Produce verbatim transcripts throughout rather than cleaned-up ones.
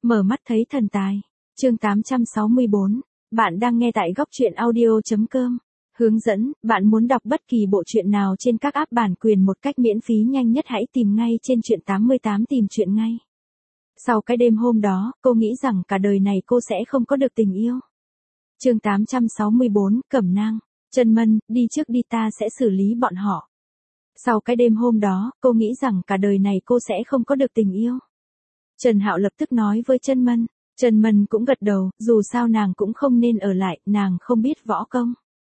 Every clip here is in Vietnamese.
Mở mắt thấy thần tài. Chương tám trăm sáu mươi bốn. Bạn đang nghe tại góc truyện audio chấm com. Hướng dẫn, bạn muốn đọc bất kỳ bộ truyện nào trên các app bản quyền một cách miễn phí nhanh nhất hãy tìm ngay trên truyện tám mươi tám tìm truyện ngay. Sau cái đêm hôm đó, cô nghĩ rằng cả đời này cô sẽ không có được tình yêu. Chương tám trăm sáu mươi bốn, Cẩm Nang. Trần Mân, đi trước đi ta sẽ xử lý bọn họ. Sau cái đêm hôm đó, cô nghĩ rằng cả đời này cô sẽ không có được tình yêu. Trần Hạo lập tức nói với Trần Mân. Trần Mân cũng gật đầu, dù sao nàng cũng không nên ở lại, nàng không biết võ công.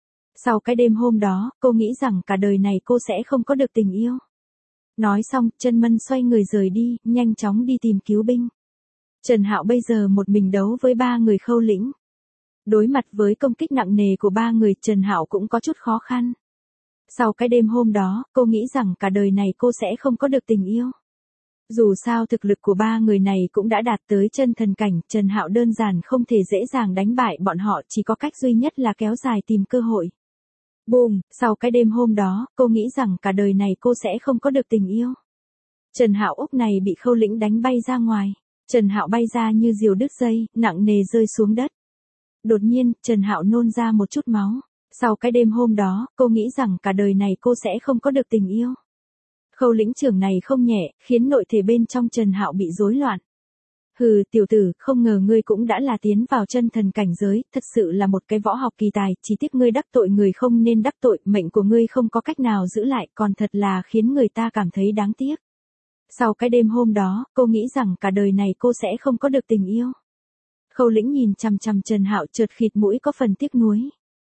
Sau cái đêm hôm đó, cô nghĩ rằng cả đời này cô sẽ không có được tình yêu. Nói xong, Trần Mân xoay người rời đi, nhanh chóng đi tìm cứu binh. Trần Hạo bây giờ một mình đấu với ba người Khâu Lĩnh. Đối mặt với công kích nặng nề của ba người, Trần Hạo cũng có chút khó khăn. Sau cái đêm hôm đó, cô nghĩ rằng cả đời này cô sẽ không có được tình yêu. Dù sao thực lực của ba người này cũng đã đạt tới chân thần cảnh, Trần Hạo đơn giản không thể dễ dàng đánh bại bọn họ, chỉ có cách duy nhất là kéo dài tìm cơ hội. Bùm, sau cái đêm hôm đó, cô nghĩ rằng cả đời này cô sẽ không có được tình yêu. Trần Hạo úp này bị Khâu Lĩnh đánh bay ra ngoài. Trần Hạo bay ra như diều đứt dây, nặng nề rơi xuống đất. Đột nhiên, Trần Hạo nôn ra một chút máu. Sau cái đêm hôm đó, cô nghĩ rằng cả đời này cô sẽ không có được tình yêu. Khâu Lĩnh trưởng này không nhẹ, khiến nội thể bên trong Trần Hạo bị rối loạn. Hừ, tiểu tử, không ngờ ngươi cũng đã là tiến vào chân thần cảnh giới, thật sự là một cái võ học kỳ tài, chỉ tiếc ngươi đắc tội người không nên đắc tội, mệnh của ngươi không có cách nào giữ lại, còn thật là khiến người ta cảm thấy đáng tiếc. Sau cái đêm hôm đó, cô nghĩ rằng cả đời này cô sẽ không có được tình yêu. Khâu Lĩnh nhìn chằm chằm Trần Hạo chợt khịt mũi có phần tiếc nuối.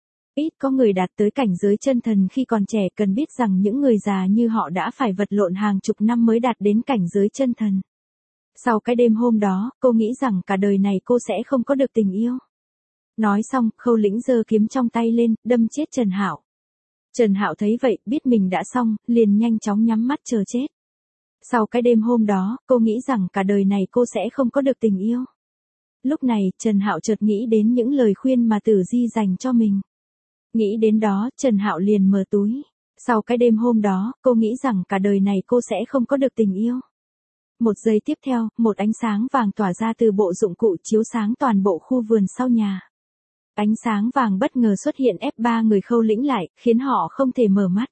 Ít có người đạt tới cảnh giới chân thần khi còn trẻ, cần biết rằng những người già như họ đã phải vật lộn hàng chục năm mới đạt đến cảnh giới chân thần. Sau cái đêm hôm đó, cô nghĩ rằng cả đời này cô sẽ không có được tình yêu. Nói xong, Khâu Lĩnh giơ kiếm trong tay lên, đâm chết Trần Hạo. Trần Hạo thấy vậy, biết mình đã xong, liền nhanh chóng nhắm mắt chờ chết. Sau cái đêm hôm đó, cô nghĩ rằng cả đời này cô sẽ không có được tình yêu. Lúc này, Trần Hạo chợt nghĩ đến những lời khuyên mà Tử Di dành cho mình. Nghĩ đến đó, Trần Hạo liền mở túi. Sau cái đêm hôm đó, cô nghĩ rằng cả đời này cô sẽ không có được tình yêu. Một giây tiếp theo, một ánh sáng vàng tỏa ra từ bộ dụng cụ chiếu sáng toàn bộ khu vườn sau nhà. Ánh sáng vàng bất ngờ xuất hiện ép ba người Khâu Lĩnh lại, khiến họ không thể mở mắt.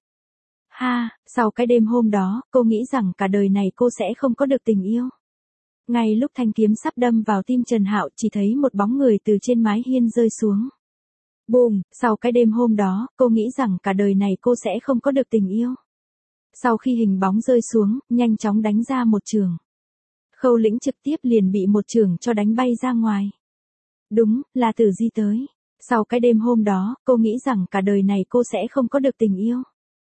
Ha, sau cái đêm hôm đó, cô nghĩ rằng cả đời này cô sẽ không có được tình yêu. Ngay lúc thanh kiếm sắp đâm vào tim Trần Hạo, chỉ thấy một bóng người từ trên mái hiên rơi xuống. Bùm, sau cái đêm hôm đó, cô nghĩ rằng cả đời này cô sẽ không có được tình yêu. Sau khi hình bóng rơi xuống, nhanh chóng đánh ra một chưởng. Khâu Lĩnh trực tiếp liền bị một chưởng cho đánh bay ra ngoài. Đúng, là Tử Di tới. Sau cái đêm hôm đó, cô nghĩ rằng cả đời này cô sẽ không có được tình yêu.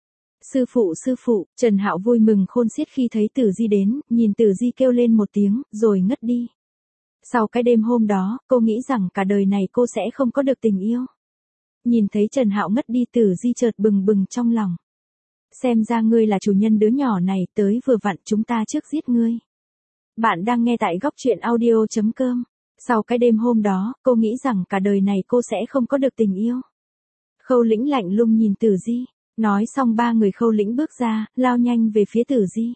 Sư phụ sư phụ, Trần Hạo vui mừng khôn xiết khi thấy Tử Di đến, nhìn Tử Di kêu lên một tiếng, rồi ngất đi. Sau cái đêm hôm đó, cô nghĩ rằng cả đời này cô sẽ không có được tình yêu. Nhìn thấy Trần Hạo ngất đi, Tử Di chợt bừng bừng trong lòng. Xem ra ngươi là chủ nhân đứa nhỏ này, tới vừa vặn chúng ta trước giết ngươi. Bạn đang nghe tại góc truyện audio chấm com. Sau cái đêm hôm đó, cô nghĩ rằng cả đời này cô sẽ không có được tình yêu. Khâu Lĩnh lạnh lùng nhìn Tử Di. Nói xong ba người Khâu Lĩnh bước ra, lao nhanh về phía Tử Di.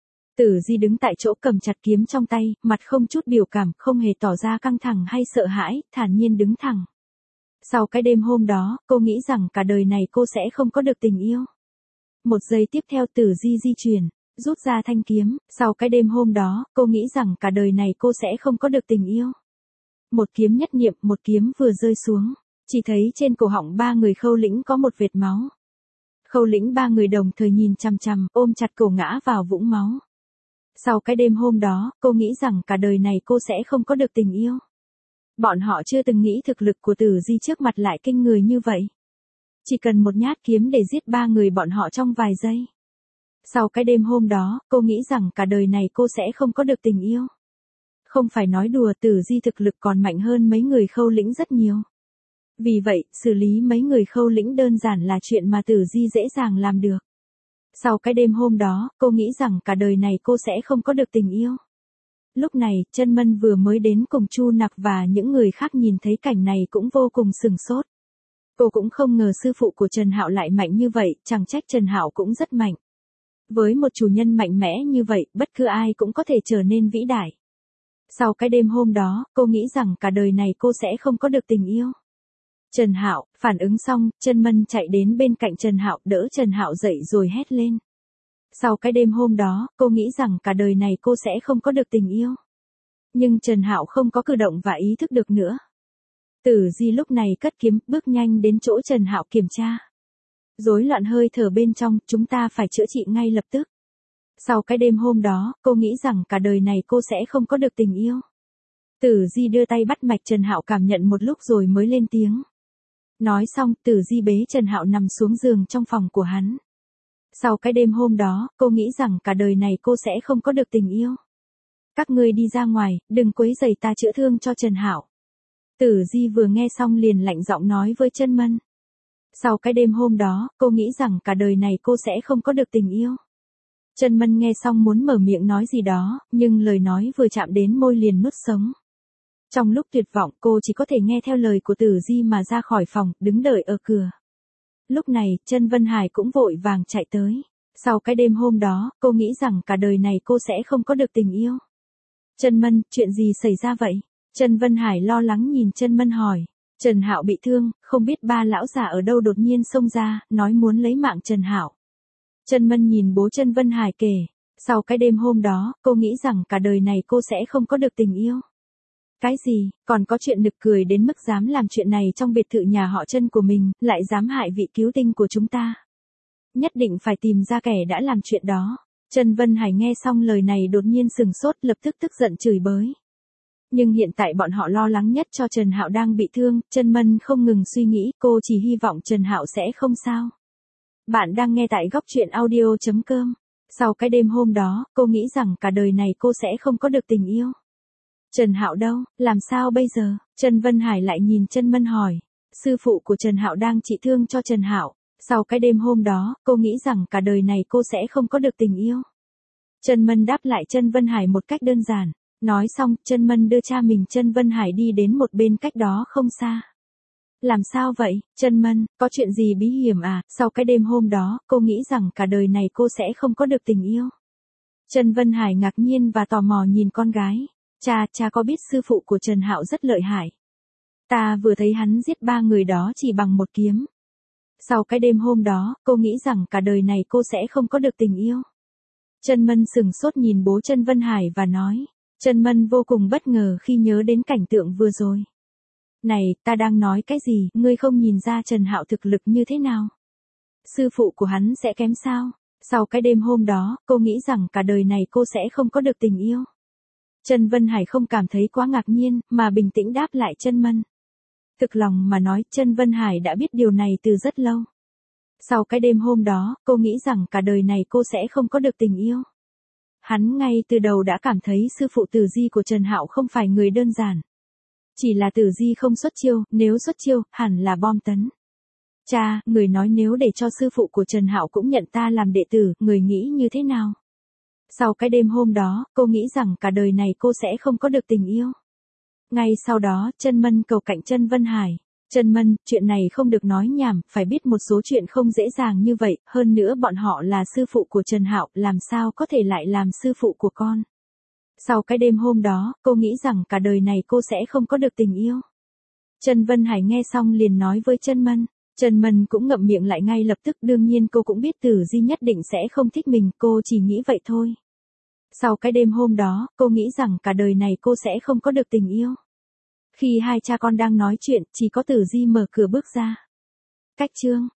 Tử Di đứng tại chỗ cầm chặt kiếm trong tay, mặt không chút biểu cảm, không hề tỏ ra căng thẳng hay sợ hãi, thản nhiên đứng thẳng. Sau cái đêm hôm đó, cô nghĩ rằng cả đời này cô sẽ không có được tình yêu. Một giây tiếp theo Tử Di di chuyển, rút ra thanh kiếm, sau cái đêm hôm đó, cô nghĩ rằng cả đời này cô sẽ không có được tình yêu. Một kiếm nhất niệm, một kiếm vừa rơi xuống, chỉ thấy trên cổ họng ba người Khâu Lĩnh có một vệt máu. Khâu Lĩnh ba người đồng thời nhìn chằm chằm, ôm chặt cổ ngã vào vũng máu. Sau cái đêm hôm đó, cô nghĩ rằng cả đời này cô sẽ không có được tình yêu. Bọn họ chưa từng nghĩ thực lực của Tử Di trước mặt lại kinh người như vậy. Chỉ cần một nhát kiếm để giết ba người bọn họ trong vài giây. Sau cái đêm hôm đó, cô nghĩ rằng cả đời này cô sẽ không có được tình yêu. Không phải nói đùa, Tử Di thực lực còn mạnh hơn mấy người Khâu Lĩnh rất nhiều. Vì vậy, xử lý mấy người Khâu Lĩnh đơn giản là chuyện mà Tử Di dễ dàng làm được. Sau cái đêm hôm đó, cô nghĩ rằng cả đời này cô sẽ không có được tình yêu. Lúc này, Trần Mân vừa mới đến cùng Chu Nặc và những người khác nhìn thấy cảnh này cũng vô cùng sửng sốt. Cô cũng không ngờ sư phụ của Trần Hạo lại mạnh như vậy, chẳng trách Trần Hạo cũng rất mạnh. Với một chủ nhân mạnh mẽ như vậy, bất cứ ai cũng có thể trở nên vĩ đại. Sau cái đêm hôm đó, cô nghĩ rằng cả đời này cô sẽ không có được tình yêu. Trần Hạo, phản ứng xong, Chân Mân chạy đến bên cạnh Trần Hạo, đỡ Trần Hạo dậy rồi hét lên. Sau cái đêm hôm đó, cô nghĩ rằng cả đời này cô sẽ không có được tình yêu. Nhưng Trần Hạo không có cử động và ý thức được nữa. Tử Di lúc này cất kiếm, bước nhanh đến chỗ Trần Hạo kiểm tra. Rối loạn hơi thở bên trong, chúng ta phải chữa trị ngay lập tức. Sau cái đêm hôm đó, cô nghĩ rằng cả đời này cô sẽ không có được tình yêu. Tử Di đưa tay bắt mạch Trần Hạo cảm nhận một lúc rồi mới lên tiếng. Nói xong, Tử Di bế Trần Hạo nằm xuống giường trong phòng của hắn. Sau cái đêm hôm đó, cô nghĩ rằng cả đời này cô sẽ không có được tình yêu. Các ngươi đi ra ngoài, đừng quấy rầy ta chữa thương cho Trần Hạo. Tử Di vừa nghe xong liền lạnh giọng nói với Chân Mân. Sau cái đêm hôm đó, cô nghĩ rằng cả đời này cô sẽ không có được tình yêu. Chân Mân nghe xong muốn mở miệng nói gì đó, nhưng lời nói vừa chạm đến môi liền nuốt sống. Trong lúc tuyệt vọng, cô chỉ có thể nghe theo lời của Tử Di mà ra khỏi phòng, đứng đợi ở cửa. Lúc này, Chân Vân Hải cũng vội vàng chạy tới. Sau cái đêm hôm đó, cô nghĩ rằng cả đời này cô sẽ không có được tình yêu. Chân Mân, chuyện gì xảy ra vậy? Chân Vân Hải lo lắng nhìn Chân Mân hỏi. Trần Hạo bị thương, không biết ba lão già ở đâu đột nhiên xông ra, nói muốn lấy mạng Trần Hạo. Chân Mân nhìn bố Chân Vân Hải kể. Sau cái đêm hôm đó, cô nghĩ rằng cả đời này cô sẽ không có được tình yêu. Cái gì, còn có chuyện nực cười đến mức dám làm chuyện này trong biệt thự nhà họ Chân của mình, lại dám hại vị cứu tinh của chúng ta. Nhất định phải tìm ra kẻ đã làm chuyện đó. Trần Vân Hải nghe xong lời này đột nhiên sừng sốt, lập tức tức giận chửi bới. Nhưng hiện tại bọn họ lo lắng nhất cho Trần Hạo đang bị thương, Chân Mân không ngừng suy nghĩ, cô chỉ hy vọng Trần Hạo sẽ không sao. Bạn đang nghe tại góc truyện audio chấm com. Sau cái đêm hôm đó, cô nghĩ rằng cả đời này cô sẽ không có được tình yêu. Trần Hạo đâu, làm sao bây giờ? Trần Vân Hải lại nhìn Chân Mân hỏi. Sư phụ của Trần Hạo đang trị thương cho Trần Hạo. Sau cái đêm hôm đó, cô nghĩ rằng cả đời này cô sẽ không có được tình yêu. Chân Mân đáp lại Chân Vân Hải một cách đơn giản. Nói xong, Chân Mân đưa cha mình Chân Vân Hải đi đến một bên cách đó không xa. Làm sao vậy, Chân Mân, có chuyện gì bí hiểm à? Sau cái đêm hôm đó, cô nghĩ rằng cả đời này cô sẽ không có được tình yêu. Chân Vân Hải ngạc nhiên và tò mò nhìn con gái. Cha, cha có biết sư phụ của Trần Hạo rất lợi hại. Ta vừa thấy hắn giết ba người đó chỉ bằng một kiếm. Sau cái đêm hôm đó, cô nghĩ rằng cả đời này cô sẽ không có được tình yêu. Chân Mân sừng sốt nhìn bố Chân Vân Hải và nói. Chân Mân vô cùng bất ngờ khi nhớ đến cảnh tượng vừa rồi. Này, ta đang nói cái gì, ngươi không nhìn ra Trần Hạo thực lực như thế nào? Sư phụ của hắn sẽ kém sao? Sau cái đêm hôm đó, cô nghĩ rằng cả đời này cô sẽ không có được tình yêu. Trần Vân Hải không cảm thấy quá ngạc nhiên, mà bình tĩnh đáp lại Chân Mân. Thực lòng mà nói, Trần Vân Hải đã biết điều này từ rất lâu. Sau cái đêm hôm đó, cô nghĩ rằng cả đời này cô sẽ không có được tình yêu. Hắn ngay từ đầu đã cảm thấy sư phụ Tử Di của Trần Hạo không phải người đơn giản. Chỉ là Tử Di không xuất chiêu, nếu xuất chiêu, hẳn là bom tấn. Cha, người nói nếu để cho sư phụ của Trần Hạo cũng nhận ta làm đệ tử, người nghĩ như thế nào? Sau cái đêm hôm đó, cô nghĩ rằng cả đời này cô sẽ không có được tình yêu. Ngay sau đó, Chân Mân cầu cạnh Chân Vân Hải. Chân Mân, chuyện này không được nói nhảm, phải biết một số chuyện không dễ dàng như vậy, hơn nữa bọn họ là sư phụ của Trần Hạo, làm sao có thể lại làm sư phụ của con. Sau cái đêm hôm đó, cô nghĩ rằng cả đời này cô sẽ không có được tình yêu. Trần Vân Hải nghe xong liền nói với Chân Mân. Trần Mân cũng ngậm miệng lại ngay lập tức, đương nhiên cô cũng biết Tử Di nhất định sẽ không thích mình, cô chỉ nghĩ vậy thôi. Sau cái đêm hôm đó, cô nghĩ rằng cả đời này cô sẽ không có được tình yêu. Khi hai cha con đang nói chuyện, chỉ có Tử Di mở cửa bước ra. Cách chương